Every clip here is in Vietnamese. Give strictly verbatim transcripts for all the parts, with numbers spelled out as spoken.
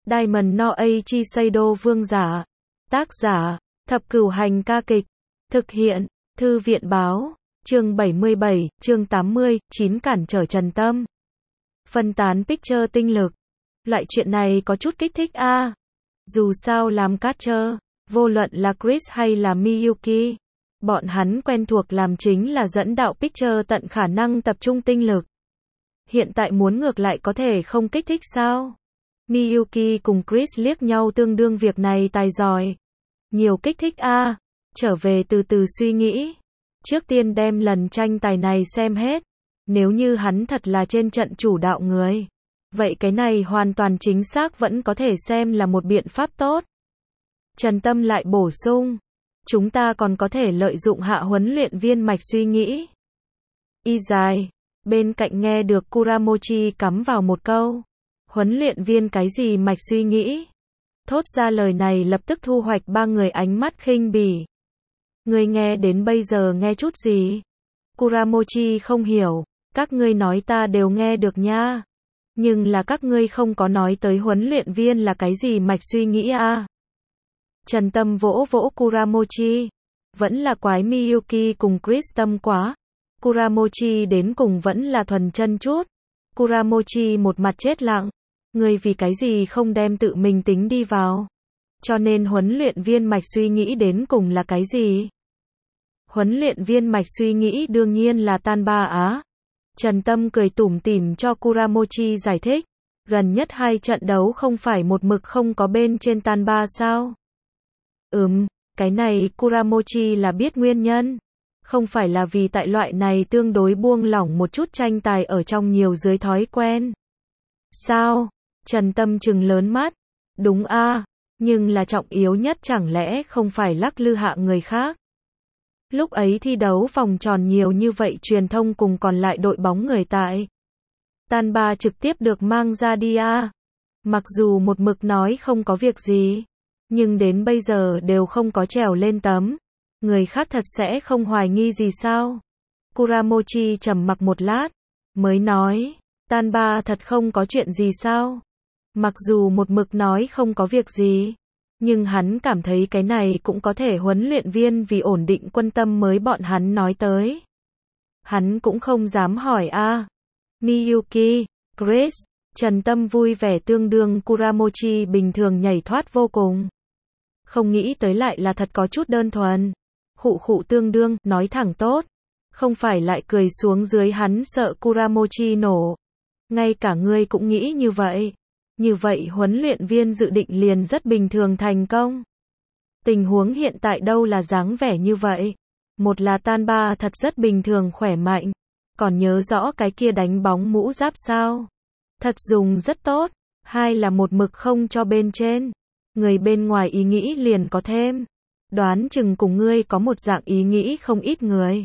Diamond no Eiichi Seido Vương giả. Tác giả, Thập Cửu Hành ca kịch. Thực hiện, Thư viện báo. Chương bảy mươi bảy, chương tám mươi, chín cản trở Trần Tâm. Phân tán picture tinh lực. Loại chuyện này có chút kích thích a. À. Dù sao làm catcher, vô luận là Chris hay là Miyuki, bọn hắn quen thuộc làm chính là dẫn đạo picture tận khả năng tập trung tinh lực. Hiện tại muốn ngược lại có thể không kích thích sao? Miyuki cùng Chris liếc nhau tương đương việc này tài giỏi. Nhiều kích thích a. À. Trở về từ từ suy nghĩ. Trước tiên đem lần tranh tài này xem hết. Nếu như hắn thật là trên trận chủ đạo người, vậy cái này hoàn toàn chính xác vẫn có thể xem là một biện pháp tốt. Trần Tâm lại bổ sung, chúng ta còn có thể lợi dụng hạ huấn luyện viên mạch suy nghĩ. Y dài, bên cạnh nghe được Kuramochi cắm vào một câu, huấn luyện viên cái gì mạch suy nghĩ? Thốt ra lời này lập tức thu hoạch ba người ánh mắt khinh bỉ. Ngươi nghe đến bây giờ nghe chút gì? Kuramochi không hiểu, các ngươi nói ta đều nghe được nha. Nhưng là các ngươi không có nói tới huấn luyện viên là cái gì mạch suy nghĩ à? Trần Tâm vỗ vỗ Kuramochi. Vẫn là quái Miyuki cùng Chris tâm quá. Kuramochi đến cùng vẫn là thuần chân chút. Kuramochi một mặt chết lặng. Ngươi vì cái gì không đem tự mình tính đi vào? Cho nên huấn luyện viên mạch suy nghĩ đến cùng là cái gì? Huấn luyện viên mạch suy nghĩ đương nhiên là tan ba á. Trần Tâm cười tủm tỉm cho Kuramochi giải thích. Gần nhất hai trận đấu không phải một mực không có bên trên tan ba sao? Ừm, cái này Kuramochi là biết nguyên nhân. Không phải là vì tại loại này tương đối buông lỏng một chút tranh tài ở trong nhiều dưới thói quen. Sao? Trần Tâm trừng lớn mắt. Đúng a, à, nhưng là trọng yếu nhất chẳng lẽ không phải lắc lư hạ người khác. Lúc ấy thi đấu vòng tròn nhiều như vậy truyền thông cùng còn lại đội bóng người tại tan ba trực tiếp được mang ra đi a. Mặc dù một mực nói không có việc gì, nhưng đến bây giờ đều không có trèo lên tấm. Người khác thật sẽ không hoài nghi gì sao? Kuramochi trầm mặc một lát, mới nói, tan ba thật không có chuyện gì sao? Mặc dù một mực nói không có việc gì, nhưng hắn cảm thấy cái này cũng có thể huấn luyện viên vì ổn định quân tâm mới bọn hắn nói tới. Hắn cũng không dám hỏi a. À. Miyuki, Chris, Trần Tâm vui vẻ tương đương Kuramochi bình thường nhảy thoát vô cùng. Không nghĩ tới lại là thật có chút đơn thuần. Khụ khụ tương đương, nói thẳng tốt. Không phải lại cười xuống dưới hắn sợ Kuramochi nổ. Ngay cả ngươi cũng nghĩ như vậy. Như vậy huấn luyện viên dự định liền rất bình thường thành công. Tình huống hiện tại đâu là dáng vẻ như vậy. Một là tan ba thật rất bình thường khỏe mạnh. Còn nhớ rõ cái kia đánh bóng mũ giáp sao. Thật dùng rất tốt. Hai là một mực không cho bên trên. Người bên ngoài ý nghĩ liền có thêm. Đoán chừng cùng ngươi có một dạng ý nghĩ không ít người.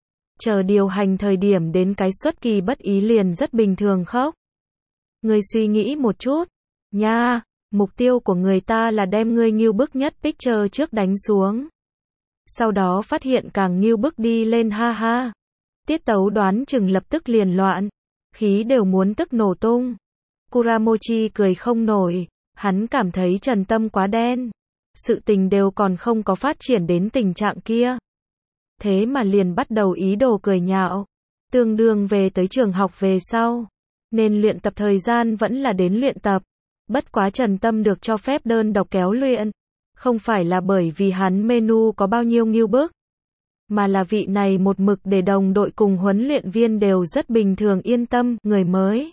Chờ điều hành thời điểm đến cái xuất kỳ bất ý liền rất bình thường khóc. Ngươi suy nghĩ một chút. Nha, mục tiêu của người ta là đem ngươi ngưu bức nhất picture trước đánh xuống. Sau đó phát hiện càng ngưu bức đi lên ha ha. Tiết tấu đoán chừng lập tức liền loạn. Khí đều muốn tức nổ tung. Kuramochi cười không nổi. Hắn cảm thấy Trần Tâm quá đen. Sự tình đều còn không có phát triển đến tình trạng kia. Thế mà liền bắt đầu ý đồ cười nhạo. Tương đương về tới trường học về sau. Nên luyện tập thời gian vẫn là đến luyện tập. Bất quá Trần Tâm được cho phép đơn độc kéo luyện. Không phải là bởi vì hắn menu có bao nhiêu ngưu bức. Mà là vị này một mực để đồng đội cùng huấn luyện viên đều rất bình thường yên tâm, người mới.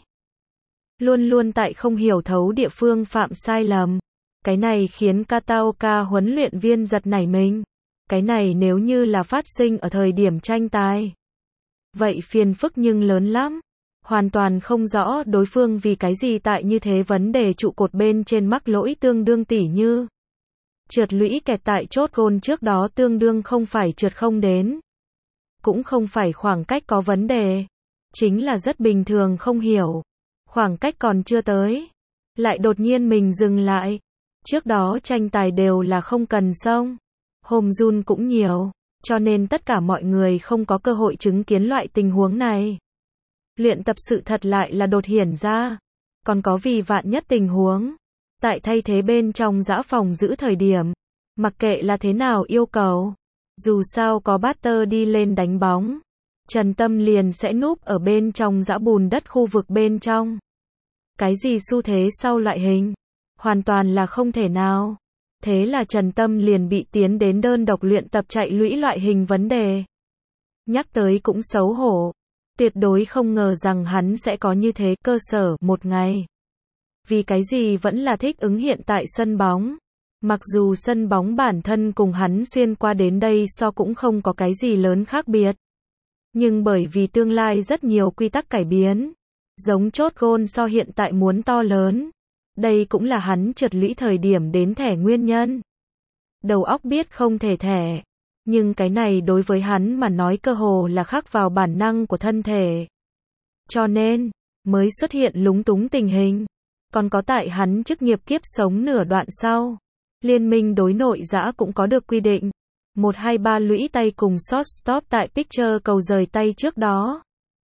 Luôn luôn tại không hiểu thấu địa phương phạm sai lầm. Cái này khiến Kataoka huấn luyện viên giật nảy mình. Cái này nếu như là phát sinh ở thời điểm tranh tài. Vậy phiền phức nhưng lớn lắm. Hoàn toàn không rõ đối phương vì cái gì tại như thế vấn đề trụ cột bên trên mắc lỗi tương đương tỉ như. Trượt lũy kẹt tại chốt gôn trước đó tương đương không phải trượt không đến. Cũng không phải khoảng cách có vấn đề. Chính là rất bình thường không hiểu. Khoảng cách còn chưa tới. Lại đột nhiên mình dừng lại. Trước đó tranh tài đều là không cần xông. Home run cũng nhiều. Cho nên tất cả mọi người không có cơ hội chứng kiến loại tình huống này. Luyện tập sự thật lại là đột hiển ra. Còn có vì vạn nhất tình huống. Tại thay thế bên trong dã phòng giữ thời điểm, mặc kệ là thế nào yêu cầu, dù sao có Butter đi lên đánh bóng, Trần Tâm liền sẽ núp ở bên trong dã bùn đất khu vực bên trong. Cái gì xu thế sau loại hình? Hoàn toàn là không thể nào. Thế là Trần Tâm liền bị tiến đến đơn độc luyện tập chạy lũy loại hình vấn đề. Nhắc tới cũng xấu hổ. Tuyệt đối không ngờ rằng hắn sẽ có như thế cơ sở một ngày. Vì cái gì vẫn là thích ứng hiện tại sân bóng. Mặc dù sân bóng bản thân cùng hắn xuyên qua đến đây so cũng không có cái gì lớn khác biệt. Nhưng bởi vì tương lai rất nhiều quy tắc cải biến. Giống chốt gôn so hiện tại muốn to lớn. Đây cũng là hắn trượt lũy thời điểm đến thẻ nguyên nhân. Đầu óc biết không thể thẻ. Nhưng cái này đối với hắn mà nói cơ hồ là khắc vào bản năng của thân thể. Cho nên, mới xuất hiện lúng túng tình hình. Còn có tại hắn chức nghiệp kiếp sống nửa đoạn sau. Liên minh đối nội dã cũng có được quy định. một hai ba lũy tay cùng shortstop tại pitcher cầu rời tay trước đó.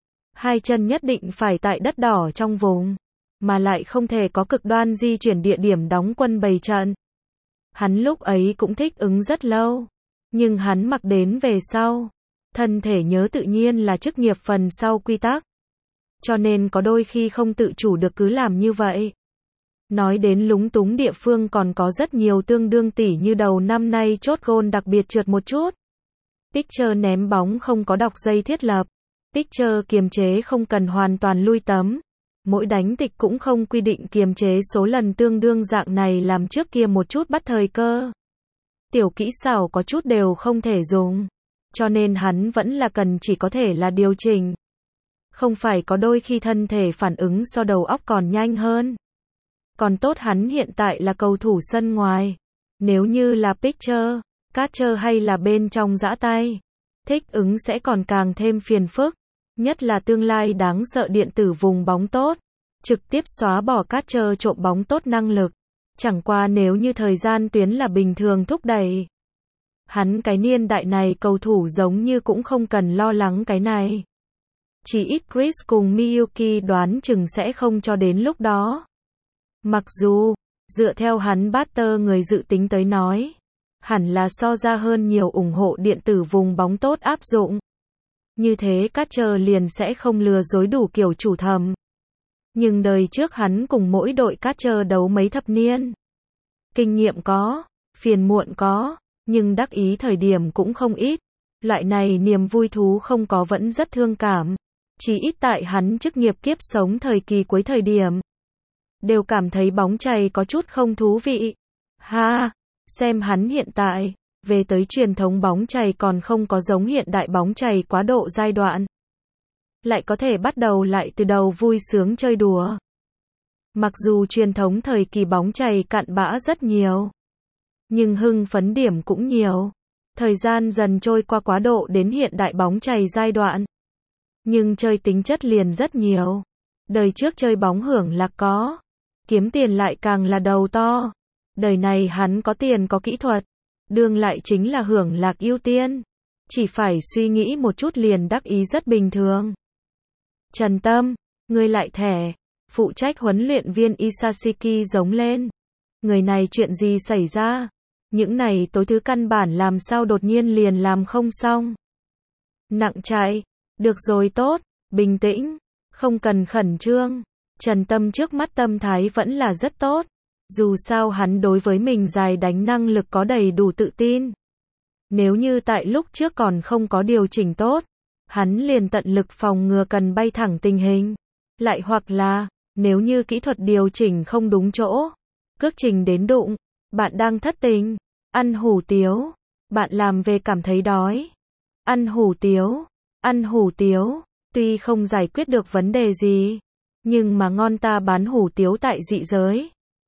Hai chân nhất định phải tại đất đỏ trong vùng. Mà lại không thể có cực đoan di chuyển địa điểm đóng quân bày trận. Hắn lúc ấy cũng thích ứng rất lâu. Nhưng hắn mặc đến về sau. Thân thể nhớ tự nhiên là chức nghiệp phần sau quy tắc. Cho nên có đôi khi không tự chủ được cứ làm như vậy. Nói đến lúng túng địa phương còn có rất nhiều tương đương tỉ như đầu năm nay chốt gôn đặc biệt trượt một chút. Pitcher ném bóng không có đọc dây thiết lập. Pitcher kiềm chế không cần hoàn toàn lui tấm. Mỗi đánh tịch cũng không quy định kiềm chế số lần tương đương dạng này làm trước kia một chút bắt thời cơ. Tiểu kỹ xảo có chút đều không thể dùng. Cho nên hắn vẫn là cần chỉ có thể là điều chỉnh. Không phải có đôi khi thân thể phản ứng so đầu óc còn nhanh hơn. Còn tốt hắn hiện tại là cầu thủ sân ngoài. Nếu như là pitcher, catcher hay là bên trong giã tay, thích ứng sẽ còn càng thêm phiền phức. Nhất là tương lai đáng sợ điện tử vùng bóng tốt. Trực tiếp xóa bỏ catcher trộm bóng tốt năng lực. Chẳng qua nếu như thời gian tuyến là bình thường thúc đẩy. Hắn cái niên đại này cầu thủ giống như cũng không cần lo lắng cái này. Chỉ ít Chris cùng Miyuki đoán chừng sẽ không cho đến lúc đó. Mặc dù, dựa theo hắn Butter người dự tính tới nói, hẳn là so ra hơn nhiều ủng hộ điện tử vùng bóng tốt áp dụng. Như thế catcher liền sẽ không lừa dối đủ kiểu chủ thầm. Nhưng đời trước hắn cùng mỗi đội catcher đấu mấy thập niên. Kinh nghiệm có, phiền muộn có, nhưng đắc ý thời điểm cũng không ít. Loại này niềm vui thú không có vẫn rất thương cảm. Chỉ ít tại hắn chức nghiệp kiếp sống thời kỳ cuối thời điểm. Đều cảm thấy bóng chày có chút không thú vị. Ha, xem hắn hiện tại, về tới truyền thống bóng chày còn không có giống hiện đại bóng chày quá độ giai đoạn. Lại có thể bắt đầu lại từ đầu vui sướng chơi đùa. Mặc dù truyền thống thời kỳ bóng chày cặn bã rất nhiều. Nhưng hưng phấn điểm cũng nhiều. Thời gian dần trôi qua quá độ đến hiện đại bóng chày giai đoạn. Nhưng chơi tính chất liền rất nhiều. Đời trước chơi bóng hưởng lạc có. Kiếm tiền lại càng là đầu to. Đời này hắn có tiền có kỹ thuật. Đương lại chính là hưởng lạc ưu tiên. Chỉ phải suy nghĩ một chút liền đắc ý rất bình thường. Trần Tâm, ngươi lại thẻ. Phụ trách huấn luyện viên Isashiki giống lên. Người này chuyện gì xảy ra? Những này tối thứ căn bản làm sao đột nhiên liền làm không xong. Nặng chạy. Được rồi tốt. Bình tĩnh. Không cần khẩn trương. Trần Tâm trước mắt tâm thái vẫn là rất tốt. Dù sao hắn đối với mình dài đánh năng lực có đầy đủ tự tin. Nếu như tại lúc trước còn không có điều chỉnh tốt, hắn liền tận lực phòng ngừa cần bay thẳng tình hình. Lại hoặc là, nếu như kỹ thuật điều chỉnh không đúng chỗ, cước trình đến đụng, bạn đang thất tình, ăn hủ tiếu, bạn làm về cảm thấy đói. Ăn hủ tiếu, ăn hủ tiếu, tuy không giải quyết được vấn đề gì, nhưng mà ngon ta bán hủ tiếu tại dị giới.